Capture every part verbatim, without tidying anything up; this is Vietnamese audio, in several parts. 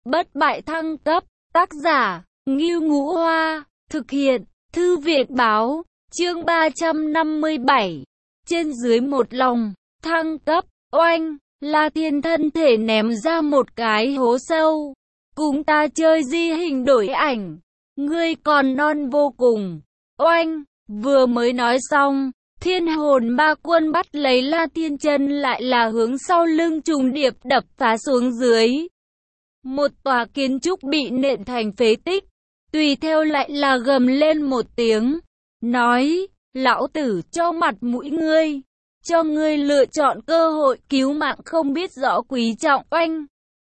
bất bại thăng cấp, tác giả, Ngưu Ngũ Hoa, thực hiện, Thư viện Báo, chương ba trăm năm mươi bảy, trên dưới một lòng, thăng cấp, oanh, La Thiên thân thể ném ra một cái hố sâu, cùng ta chơi di hình đổi ảnh, ngươi còn non vô cùng, oanh, vừa mới nói xong. Thiên hồn ba quân bắt lấy La Thiên chân lại là hướng sau lưng trùng điệp đập phá xuống dưới. Một tòa kiến trúc bị nện thành phế tích, tùy theo lại là gầm lên một tiếng, nói, lão tử cho mặt mũi ngươi, cho ngươi lựa chọn cơ hội cứu mạng không biết rõ quý trọng, oanh.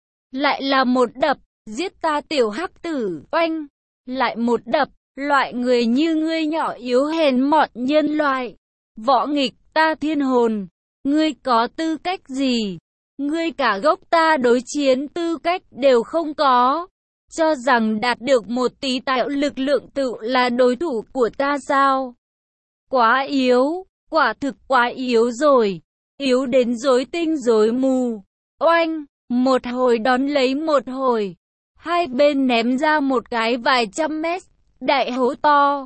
Lại là một đập, giết ta tiểu hắc tử, oanh. Lại một đập, loại người như ngươi nhỏ yếu hèn mọn nhân loại. Võ nghịch ta thiên hồn, ngươi có tư cách gì? Ngươi cả gốc ta đối chiến tư cách đều không có. Cho rằng đạt được một tí tạo lực lượng tự là đối thủ của ta sao? Quá yếu, quả thực quá yếu rồi. Yếu đến rối tinh rối mù. Oanh, một hồi đón lấy một hồi. Hai bên ném ra một cái vài trăm mét, đại hố to.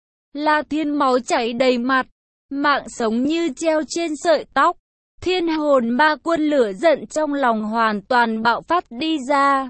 La Thiên máu chảy đầy mặt. Mạng sống như treo trên sợi tóc. Thiên hồn ba quân lửa giận trong lòng hoàn toàn bạo phát đi ra.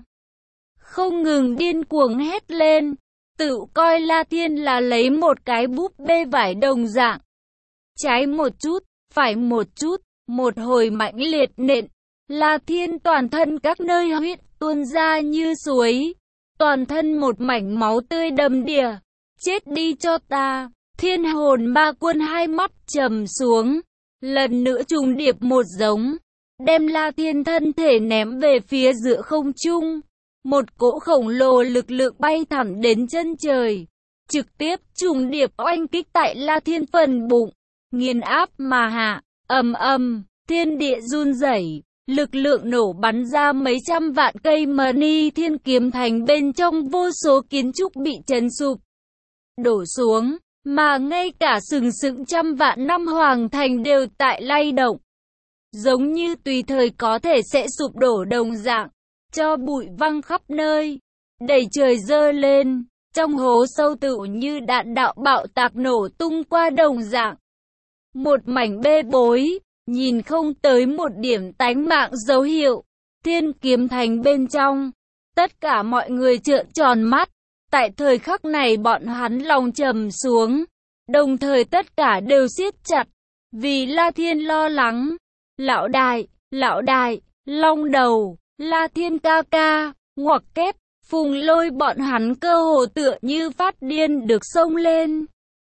Không ngừng điên cuồng hét lên. Tự coi La Thiên là lấy một cái búp bê vải đồng dạng. Trái một chút, phải một chút, một hồi mãnh liệt nện. La Thiên toàn thân các nơi huyết tuôn ra như suối. Toàn thân một mảnh máu tươi đầm đìa. Chết đi cho ta. Thiên hồn ba quân hai mắt trầm xuống, lần nữa trùng điệp một giống, đem La Thiên thân thể ném về phía giữa không trung. Một cỗ khổng lồ lực lượng bay thẳng đến chân trời, trực tiếp trùng điệp oanh kích tại La Thiên phần bụng, nghiền áp mà hạ, ầm ầm, thiên địa run rẩy, lực lượng nổ bắn ra mấy trăm vạn cây mani thiên kiếm thành bên trong vô số kiến trúc bị chấn sụp, đổ xuống. Mà ngay cả sừng sững trăm vạn năm hoàng thành đều tại lay động. Giống như tùy thời có thể sẽ sụp đổ đồng dạng. Cho bụi văng khắp nơi. Đầy trời dơ lên. Trong hố sâu tự như đạn đạo bạo tạc nổ tung qua đồng dạng. Một mảnh bê bối. Nhìn không tới một điểm tánh mạng dấu hiệu. Thiên kiếm thành bên trong. Tất cả mọi người trợn tròn mắt. Tại thời khắc này bọn hắn lòng trầm xuống, đồng thời tất cả đều siết chặt, vì La Thiên lo lắng. Lão đại, lão đại, long đầu, La Thiên ca ca, ngoặc kép, Phùng Lôi bọn hắn cơ hồ tựa như phát điên được xông lên.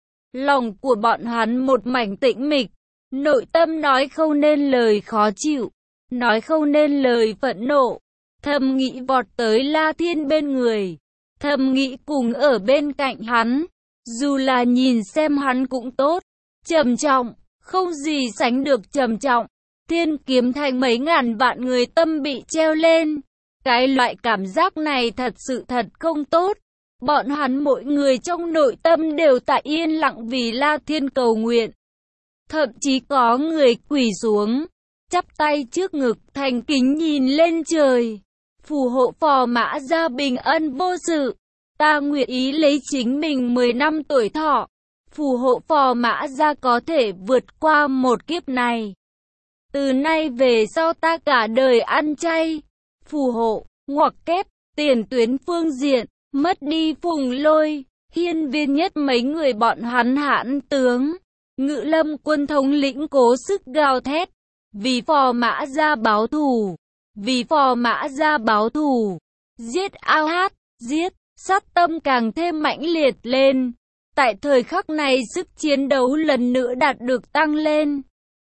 Lòng của bọn hắn một mảnh tĩnh mịch, nội tâm nói không nên lời khó chịu, nói không nên lời phẫn nộ, thầm nghĩ vọt tới La Thiên bên người. Thầm nghĩ cùng ở bên cạnh hắn, dù là nhìn xem hắn cũng tốt, trầm trọng, không gì sánh được trầm trọng. Thiên kiếm thành mấy ngàn vạn người tâm bị treo lên, cái loại cảm giác này thật sự thật không tốt. Bọn hắn mỗi người trong nội tâm đều tại yên lặng vì La Thiên cầu nguyện. Thậm chí có người quỳ xuống, chắp tay trước ngực thành kính nhìn lên trời. Phù hộ Phò Mã Gia bình ân vô sự. Ta nguyện ý lấy chính mình mười năm tuổi thọ. Phù hộ Phò Mã Gia có thể vượt qua một kiếp này. Từ nay về sau ta cả đời ăn chay. Phù hộ, ngoặc kép, tiền tuyến phương diện, mất đi Phùng Lôi, hiên viên nhất mấy người bọn hắn hãn tướng. Ngự lâm quân thống lĩnh cố sức gào thét. Vì Phò Mã Gia báo thù. Vì Phò Mã Gia báo thù. Giết ao hát, giết, sát tâm càng thêm mãnh liệt lên. Tại thời khắc này sức chiến đấu lần nữa đạt được tăng lên.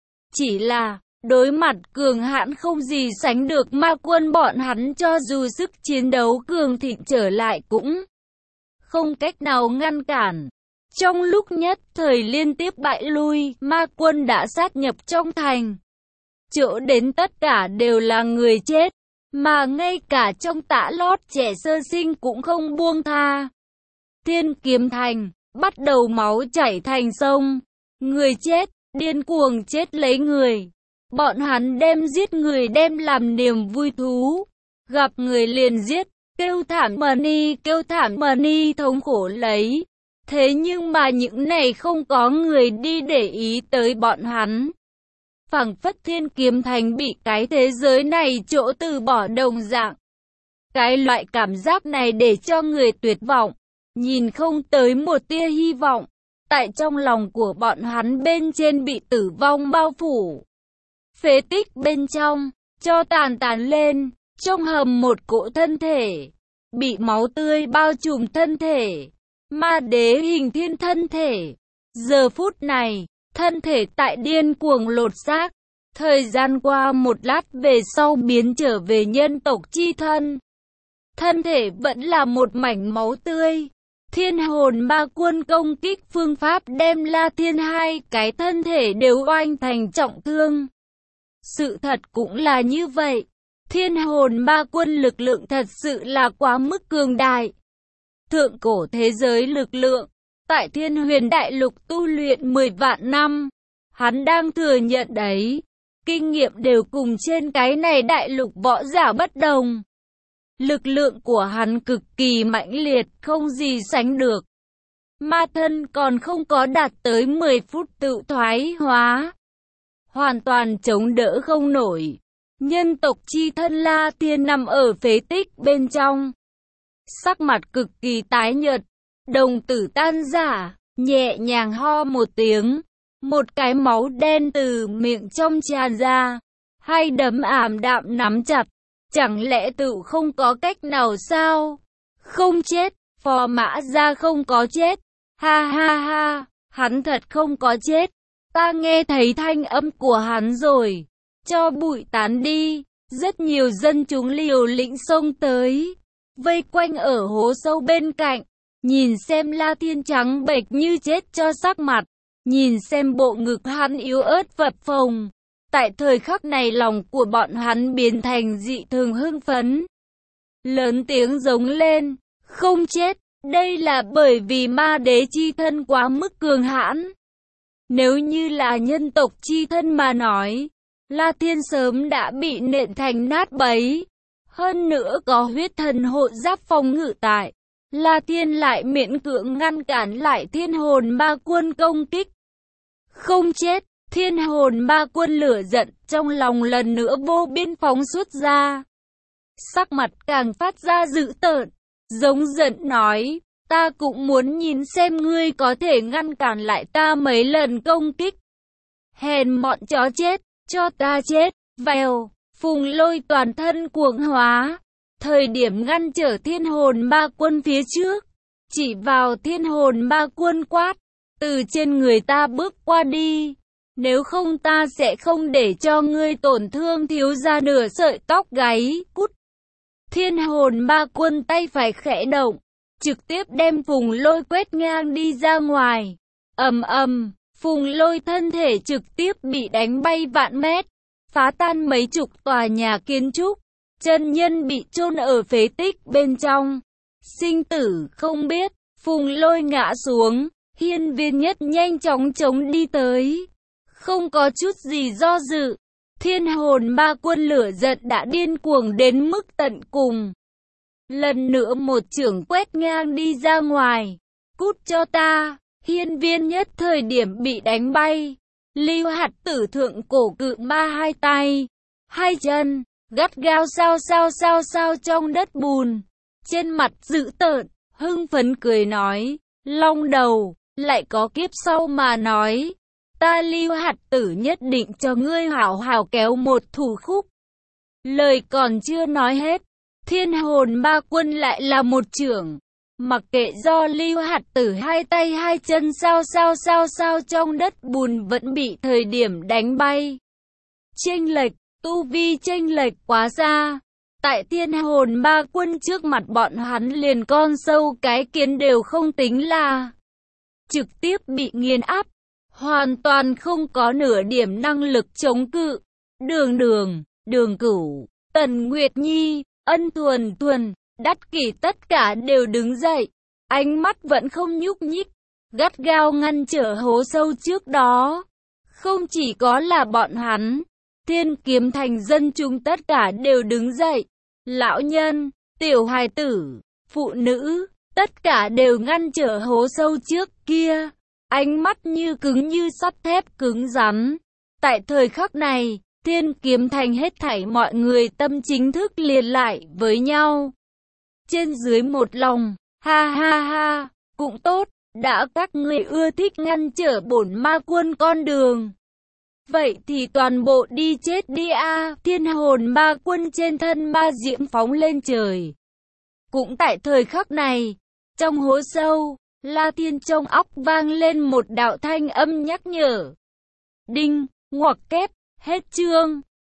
Chỉ là, đối mặt cường hãn không gì sánh được ma quân bọn hắn cho dù sức chiến đấu cường thịnh trở lại cũng không cách nào ngăn cản. Trong lúc nhất thời liên tiếp bại lui, ma quân đã sát nhập trong thành. Chỗ đến tất cả đều là người chết, mà ngay cả trong tã lót trẻ sơ sinh cũng không buông tha. Thiên kiếm thành, bắt đầu máu chảy thành sông. Người chết, điên cuồng chết lấy người. Bọn hắn đem giết người đem làm niềm vui thú. Gặp người liền giết, kêu thảm mani, kêu thảm mani thống khổ lấy. Thế nhưng mà những này không có người đi để ý tới bọn hắn. Phảng phất Thiên Kiếm Thành bị cái thế giới này chỗ từ bỏ đồng dạng. Cái loại cảm giác này để cho người tuyệt vọng, nhìn không tới một tia hy vọng. Tại trong lòng của bọn hắn bên trên bị tử vong bao phủ. Phế tích bên trong, cho tàn tàn lên, trong hầm một cỗ thân thể, bị máu tươi bao trùm thân thể. Ma đế hình thiên thân thể. Giờ phút này, thân thể tại điên cuồng lột xác. Thời gian qua một lát về sau biến trở về nhân tộc chi thân. Thân thể vẫn là một mảnh máu tươi. Thiên hồn ma quân công kích phương pháp đem La Thiên hai cái thân thể đều oanh thành trọng thương. Sự thật cũng là như vậy. Thiên hồn ma quân lực lượng thật sự là quá mức cường đại. Thượng cổ thế giới lực lượng, tại Thiên Huyền Đại Lục tu luyện mười vạn năm. Hắn đang thừa nhận đấy, kinh nghiệm đều cùng trên cái này đại lục võ giả bất đồng. Lực lượng của hắn cực kỳ mãnh liệt, không gì sánh được. Ma thân còn không có đạt tới mười phút tự thoái hóa. Hoàn toàn chống đỡ không nổi. Nhân tộc chi thân La Thiên nằm ở phế tích bên trong. Sắc mặt cực kỳ tái nhợt, đồng tử tan rã, nhẹ nhàng ho một tiếng. Một cái máu đen từ miệng trong tràn ra. Hai đấm ảm đạm nắm chặt. Chẳng lẽ tự không có cách nào sao? Không chết, Phò Mã Gia không có chết. Ha ha ha, hắn thật không có chết. Ta nghe thấy thanh âm của hắn rồi. Cho bụi tán đi. Rất nhiều dân chúng liều lĩnh xông tới, vây quanh ở hố sâu bên cạnh. Nhìn xem La Thiên trắng bệch như chết cho sắc mặt. Nhìn xem bộ ngực hắn yếu ớt phập phồng. Tại thời khắc này lòng của bọn hắn biến thành dị thường hưng phấn. Lớn tiếng giống lên, không chết, đây là bởi vì ma đế chi thân quá mức cường hãn. Nếu như là nhân tộc chi thân mà nói, La Thiên sớm đã bị nện thành nát bấy. Hơn nữa có huyết thần hộ giáp phòng ngự tại, La Thiên lại miễn cưỡng ngăn cản lại thiên hồn ma quân công kích. Không chết. Thiên hồn ma quân lửa giận trong lòng lần nữa vô biên phóng xuất ra. Sắc mặt càng phát ra dữ tợn, giống giận nói, ta cũng muốn nhìn xem ngươi có thể ngăn cản lại ta mấy lần công kích. Hèn mọn chó chết, cho ta chết, vèo, Phùng Lôi toàn thân cuồng hóa. Thời điểm ngăn trở thiên hồn ma quân phía trước, chỉ vào thiên hồn ma quân quát, từ trên người ta bước qua đi. Nếu không ta sẽ không để cho ngươi tổn thương thiếu ra nửa sợi tóc gáy, cút. Thiên hồn ma quân tay phải khẽ động, trực tiếp đem Phùng Lôi quét ngang đi ra ngoài. Ầm ầm, Phùng Lôi thân thể trực tiếp bị đánh bay vạn mét, phá tan mấy chục tòa nhà kiến trúc, chân nhân bị chôn ở phế tích bên trong. Sinh tử không biết, Phùng Lôi ngã xuống, hiên viên nhất nhanh chóng chống đi tới. Không có chút gì do dự, thiên hồn ma quân lửa giận đã điên cuồng đến mức tận cùng. Lần nữa một chưởng quét ngang đi ra ngoài. Cút cho ta, hiên viên nhất thời điểm bị đánh bay. Lưu hạt tử thượng cổ cự ma hai tay, hai chân, gắt gao sao sao sao sao trong đất bùn. Trên mặt dữ tợn, hưng phấn cười nói, long đầu, lại có kiếp sau mà nói. Ta Lưu hạt tử nhất định cho ngươi hảo hảo kéo một thủ khúc. Lời còn chưa nói hết, thiên hồn ma quân lại là một chưởng. Mặc kệ do Lưu hạt tử hai tay hai chân sao sao sao sao trong đất bùn vẫn bị thời điểm đánh bay. Chênh lệch, tu vi chênh lệch quá xa. Tại thiên hồn ma quân trước mặt bọn hắn liền con sâu cái kiến đều không tính là. Trực tiếp bị nghiền áp. Hoàn toàn không có nửa điểm năng lực chống cự. Đường đường, Đường Cửu, Tần Nguyệt Nhi, Ân Thuần Thuần, Đắt Kỷ tất cả đều đứng dậy. Ánh mắt vẫn không nhúc nhích, gắt gao ngăn trở hố sâu trước đó. Không chỉ có là bọn hắn, Thiên Kiếm Thành dân chúng tất cả đều đứng dậy. Lão nhân, tiểu hài tử, phụ nữ, tất cả đều ngăn trở hố sâu trước kia, ánh mắt như cứng như sắt thép cứng rắn. Tại thời khắc này, Thiên Kiếm Thành hết thảy mọi người tâm chính thức liền lại với nhau. Trên dưới một lòng, ha ha ha, cũng tốt, đã các ngươi ưa thích ngăn trở bổn ma quân con đường. Vậy thì toàn bộ đi chết đi a. Thiên hồn ma quân trên thân ma diễm phóng lên trời. Cũng tại thời khắc này, trong hố sâu, La Thiên trong óc vang lên một đạo thanh âm nhắc nhở. Đinh, ngoặc kép, hết chương.